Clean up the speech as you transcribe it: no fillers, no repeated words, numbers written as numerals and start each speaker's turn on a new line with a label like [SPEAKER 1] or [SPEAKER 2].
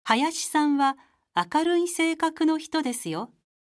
[SPEAKER 1] 林さんは明るい性格の人ですよ。